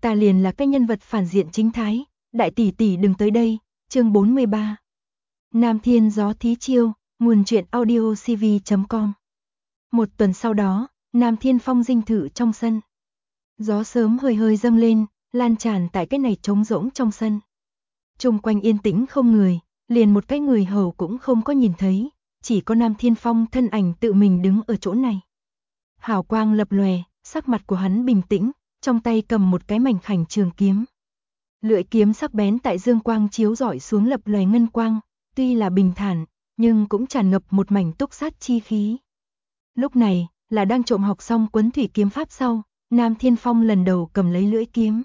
ta liền là cái nhân vật phản diện chính thái, đại tỷ tỷ đừng tới đây. Chương 43. Nam Thiên gió thí chiêu, nguồn truyện audio cv.com. Một tuần sau đó, Nam Thiên Phong dinh thự trong sân. Gió sớm hơi hơi dâng lên, lan tràn tại cái này trống rỗng trong sân. Chung quanh yên tĩnh không người, liền một cái người hầu cũng không có nhìn thấy, chỉ có Nam Thiên Phong thân ảnh tự mình đứng ở chỗ này. Hào quang lập lòe, sắc mặt của hắn bình tĩnh, trong tay cầm một cái mảnh khảnh trường kiếm. Lưỡi kiếm sắc bén tại dương quang chiếu rọi xuống lập lòe ngân quang, tuy là bình thản, nhưng cũng tràn ngập một mảnh túc sát chi khí. Lúc này, là đang trộm học xong Quấn Thủy kiếm pháp sau, Nam Thiên Phong lần đầu cầm lấy lưỡi kiếm.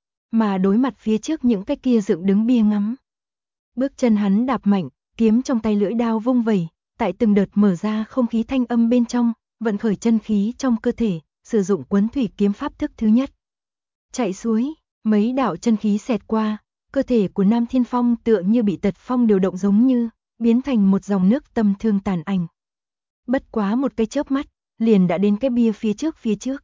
Mà đối mặt phía trước những cái kia dựng đứng bia ngắm. Bước chân hắn đạp mạnh, kiếm trong tay lưỡi đao vung vẩy, tại từng đợt mở ra không khí thanh âm bên trong, vận khởi chân khí trong cơ thể, sử dụng Quấn Thủy kiếm pháp thức thứ nhất. Chạy suối, mấy đạo chân khí xẹt qua, cơ thể của Nam Thiên Phong tựa như bị tật phong điều động giống như, biến thành một dòng nước tầm thương tàn ảnh. Bất quá một cái chớp mắt, liền đã đến cái bia phía trước.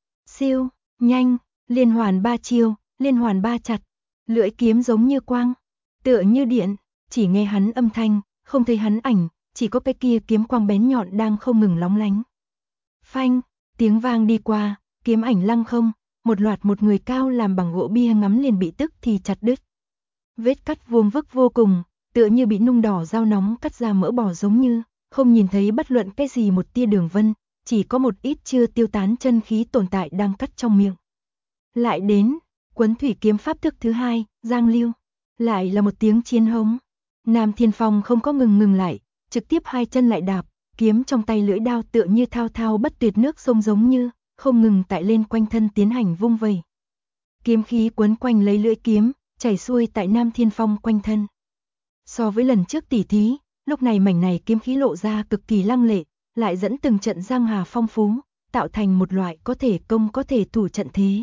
Siêu, nhanh, liên hoàn 3 chiêu, liên hoàn 3 chặt, lưỡi kiếm giống như quang, tựa như điện, chỉ nghe hắn âm thanh, không thấy hắn ảnh, chỉ có cái kia kiếm quang bén nhọn đang không ngừng lóng lánh. Phanh, tiếng vang đi qua, kiếm ảnh lăng không, một loạt một người cao làm bằng gỗ bia ngắm liền bị tức thì chặt đứt. Vết cắt vuông vức vô cùng, tựa như bị nung đỏ dao nóng cắt ra mỡ bò giống như, không nhìn thấy bất luận cái gì một tia đường vân, chỉ có một ít chưa tiêu tán chân khí tồn tại đang cắt trong miệng. Lại đến, Quấn Thủy kiếm pháp thức thứ hai, Giang Lưu. Lại là một tiếng chiến hống. Nam Thiên Phong không có ngừng lại, trực tiếp hai chân lại đạp, kiếm trong tay lưỡi đao tựa như thao thao bất tuyệt nước sông giống như, không ngừng tại lên quanh thân tiến hành vung vẩy. Kiếm khí quấn quanh lấy lưỡi kiếm, chảy xuôi tại Nam Thiên Phong quanh thân. So với lần trước tỉ thí, lúc này mảnh này kiếm khí lộ ra cực kỳ lăng lệ, lại dẫn từng trận giang hà phong phú, tạo thành một loại có thể công có thể thủ trận thế.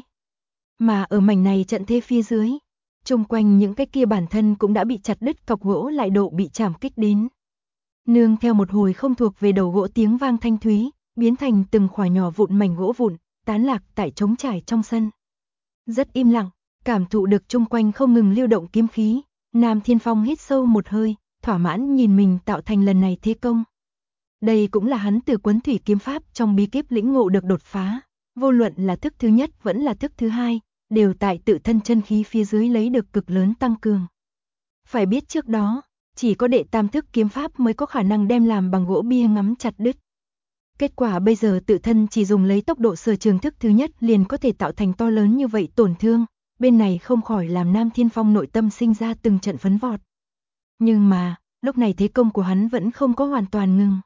Mà ở mảnh này trận thế phía dưới, chung quanh những cái kia bản thân cũng đã bị chặt đứt cọc gỗ lại độ bị chảm kích đến. Nương theo một hồi không thuộc về đầu gỗ tiếng vang thanh thúy, biến thành từng khỏa nhỏ vụn mảnh gỗ vụn, tán lạc tại trống trải trong sân. Rất im lặng, cảm thụ được chung quanh không ngừng lưu động kiếm khí, Nam Thiên Phong hít sâu một hơi, thỏa mãn nhìn mình tạo thành lần này thế công. Đây cũng là hắn từ Quấn Thủy kiếm pháp trong bí kíp lĩnh ngộ được đột phá, vô luận là thức thứ nhất vẫn là thức thứ hai, đều tại tự thân chân khí phía dưới lấy được cực lớn tăng cường. Phải biết trước đó, chỉ có đệ tam thức kiếm pháp mới có khả năng đem làm bằng gỗ bia ngắm chặt đứt. Kết quả bây giờ tự thân chỉ dùng lấy tốc độ sở trường thức thứ nhất liền có thể tạo thành to lớn như vậy tổn thương, bên này không khỏi làm Nam Thiên Phong nội tâm sinh ra từng trận phấn vọt. Nhưng mà, lúc này thế công của hắn vẫn không có hoàn toàn ngừng.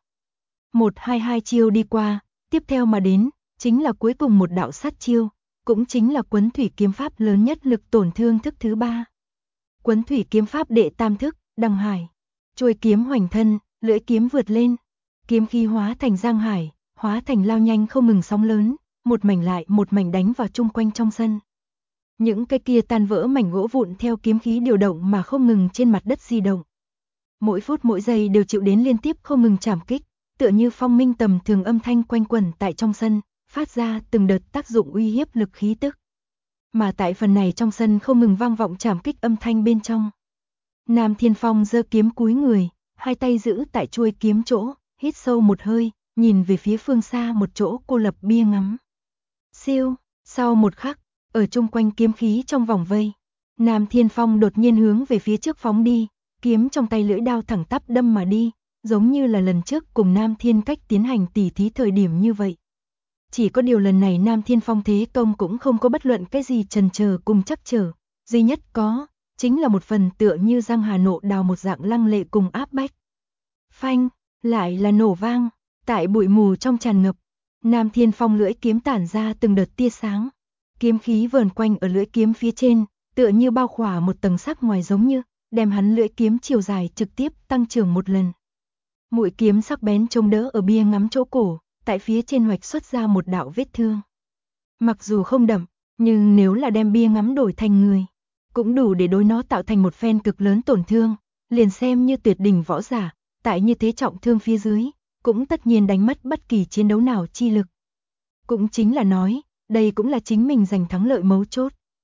1-2 chiêu đi qua, tiếp theo mà đến, chính là cuối cùng một đạo sát chiêu, cũng chính là Quấn Thủy kiếm pháp lớn nhất lực tổn thương thức thứ 3. Quấn Thủy kiếm pháp đệ tam thức, Đằng Hải. Chuôi kiếm hoành thân, lưỡi kiếm vượt lên, kiếm khí hóa thành giang hải, hóa thành lao nhanh không ngừng sóng lớn, một mảnh lại một mảnh đánh vào chung quanh trong sân. Những cái kia tan vỡ mảnh gỗ vụn theo kiếm khí điều động mà không ngừng trên mặt đất di động. Mỗi phút mỗi giây đều chịu đến liên tiếp không ngừng chạm kích, tựa như phong minh tầm thường âm thanh quanh quẩn tại trong sân, phát ra từng đợt tác dụng uy hiếp lực khí tức. Mà tại phần này trong sân không ngừng vang vọng chạm kích âm thanh bên trong. Nam Thiên Phong giơ kiếm cúi người, hai tay giữ tại chuôi kiếm chỗ, hít sâu một hơi, nhìn về phía phương xa một chỗ cô lập bia ngắm. Siêu, sau một khắc, ở chung quanh kiếm khí trong vòng vây, Nam Thiên Phong đột nhiên hướng về phía trước phóng đi, kiếm trong tay lưỡi đao thẳng tắp đâm mà đi, giống như là lần trước cùng Nam Thiên Cách tiến hành tỉ thí thời điểm như vậy. Chỉ có điều lần này Nam Thiên Phong thế công cũng không có bất luận cái gì chần chờ cùng chắc trở, duy nhất có, chính là một phần tựa như giang hà nộ đào một dạng lăng lệ cùng áp bách. Phanh, lại là nổ vang, tại bụi mù trong tràn ngập, Nam Thiên Phong lưỡi kiếm tản ra từng đợt tia sáng, kiếm khí vờn quanh ở lưỡi kiếm phía trên, tựa như bao khỏa một tầng sắc ngoài giống như, đem hắn lưỡi kiếm chiều dài trực tiếp tăng trưởng một lần. Mũi kiếm sắc bén chống đỡ ở bia ngắm chỗ cổ, tại phía trên hoạch xuất ra một đạo vết thương. Mặc dù không đậm, nhưng nếu là đem bia ngắm đổi thành người, cũng đủ để đối nó tạo thành một phen cực lớn tổn thương, liền xem như tuyệt đỉnh võ giả, tại như thế trọng thương phía dưới, cũng tất nhiên đánh mất bất kỳ chiến đấu nào chi lực. Cũng chính là nói, đây cũng là chính mình giành thắng lợi mấu chốt.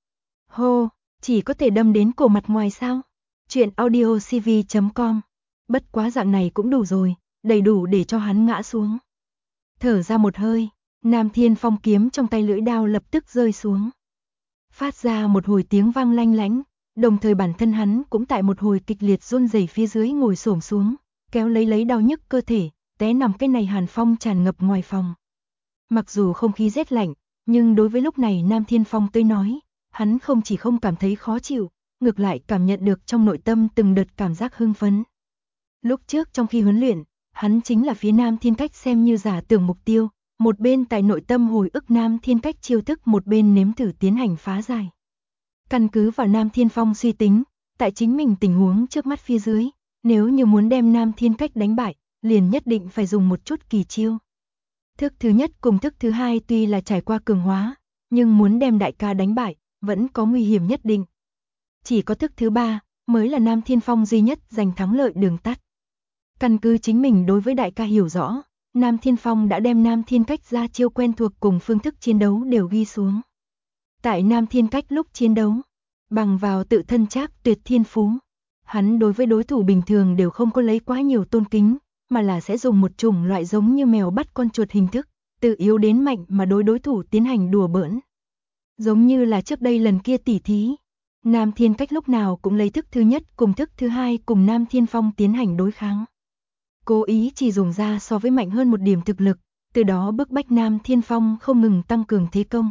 Hô, chỉ có thể đâm đến cổ mặt ngoài sao? Chuyện audio cv.com. Bất quá dạng này cũng đủ rồi, đầy đủ để cho hắn ngã xuống. Thở ra một hơi, Nam Thiên Phong kiếm trong tay lưỡi đao lập tức rơi xuống. Phát ra một hồi tiếng vang lanh lánh, đồng thời bản thân hắn cũng tại một hồi kịch liệt run rẩy phía dưới ngồi xổm xuống, kéo lấy đau nhức cơ thể, té nằm cái này hàn phong tràn ngập ngoài phòng. Mặc dù không khí rét lạnh, nhưng đối với lúc này Nam Thiên Phong tới nói, hắn không chỉ không cảm thấy khó chịu, ngược lại cảm nhận được trong nội tâm từng đợt cảm giác hưng phấn. Lúc trước trong khi huấn luyện, hắn chính là phía Nam Thiên Cách xem như giả tưởng mục tiêu, một bên tại nội tâm hồi ức Nam Thiên Cách chiêu thức, một bên nếm thử tiến hành phá giải. Căn cứ vào Nam Thiên Phong suy tính, tại chính mình tình huống trước mắt phía dưới, nếu như muốn đem Nam Thiên Cách đánh bại, liền nhất định phải dùng một chút kỳ chiêu. Thức thứ nhất cùng thức thứ hai tuy là trải qua cường hóa, nhưng muốn đem đại ca đánh bại, vẫn có nguy hiểm nhất định. Chỉ có thức thứ ba, mới là Nam Thiên Phong duy nhất giành thắng lợi đường tắt. Căn cứ chính mình đối với đại ca hiểu rõ, Nam Thiên Phong đã đem Nam Thiên Cách ra chiêu quen thuộc cùng phương thức chiến đấu đều ghi xuống. Tại Nam Thiên Cách lúc chiến đấu, bằng vào tự thân trác tuyệt thiên phú, hắn đối với đối thủ bình thường đều không có lấy quá nhiều tôn kính, mà là sẽ dùng một chủng loại giống như mèo bắt con chuột hình thức, từ yếu đến mạnh mà đối thủ tiến hành đùa bỡn. Giống như là trước đây lần kia tỉ thí, Nam Thiên Cách lúc nào cũng lấy thức thứ nhất cùng thức thứ hai cùng Nam Thiên Phong tiến hành đối kháng. Cố ý chỉ dùng ra so với mạnh hơn một điểm thực lực, từ đó bức bách Nam Thiên Phong không ngừng tăng cường thế công.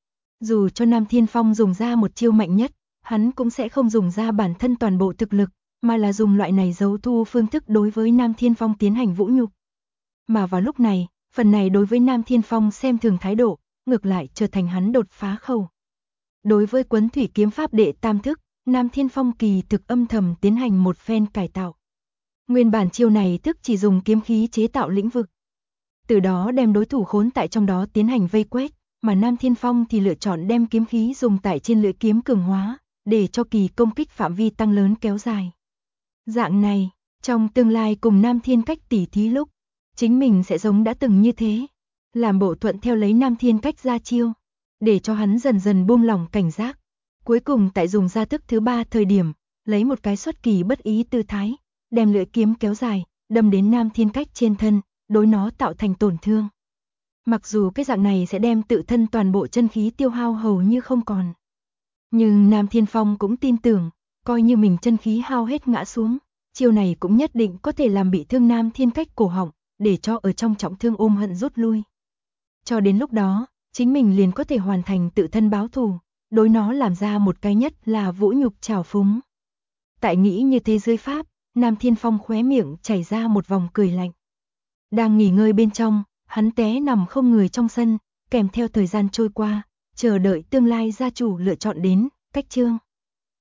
Dù cho Nam Thiên Phong dùng ra một chiêu mạnh nhất, hắn cũng sẽ không dùng ra bản thân toàn bộ thực lực, mà là dùng loại này giấu thu phương thức đối với Nam Thiên Phong tiến hành vũ nhục. Mà vào lúc này, phần này đối với Nam Thiên Phong xem thường thái độ, ngược lại trở thành hắn đột phá khẩu. Đối với Quấn Thủy Kiếm Pháp đệ tam thức, Nam Thiên Phong kỳ thực âm thầm tiến hành một phen cải tạo. Nguyên bản chiêu này thức chỉ dùng kiếm khí chế tạo lĩnh vực, từ đó đem đối thủ khốn tại trong đó tiến hành vây quét, mà Nam Thiên Phong thì lựa chọn đem kiếm khí dùng tại trên lưỡi kiếm cường hóa, để cho kỳ công kích phạm vi tăng lớn kéo dài. Dạng này, trong tương lai cùng Nam Thiên Cách tỉ thí lúc, chính mình sẽ giống đã từng như thế, làm bộ thuận theo lấy Nam Thiên Cách ra chiêu, để cho hắn dần dần buông lỏng cảnh giác. Cuối cùng tại dùng ra thức thứ ba thời điểm, lấy một cái xuất kỳ bất ý tư thái, đem lưỡi kiếm kéo dài, đâm đến Nam Thiên Cách trên thân, đối nó tạo thành tổn thương. Mặc dù cái dạng này sẽ đem tự thân toàn bộ chân khí tiêu hao hầu như không còn, nhưng Nam Thiên Phong cũng tin tưởng, coi như mình chân khí hao hết ngã xuống, chiêu này cũng nhất định có thể làm bị thương Nam Thiên Cách cổ họng, để cho ở trong trọng thương ôm hận rút lui. Cho đến lúc đó, chính mình liền có thể hoàn thành tự thân báo thù, đối nó làm ra một cái nhất là vũ nhục trào phúng. Tại nghĩ như thế dưới pháp, Nam Thiên Phong khóe miệng chảy ra một vòng cười lạnh. Đang nghỉ ngơi bên trong, hắn té nằm không người trong sân, kèm theo thời gian trôi qua, chờ đợi tương lai gia chủ lựa chọn đến, cách chương.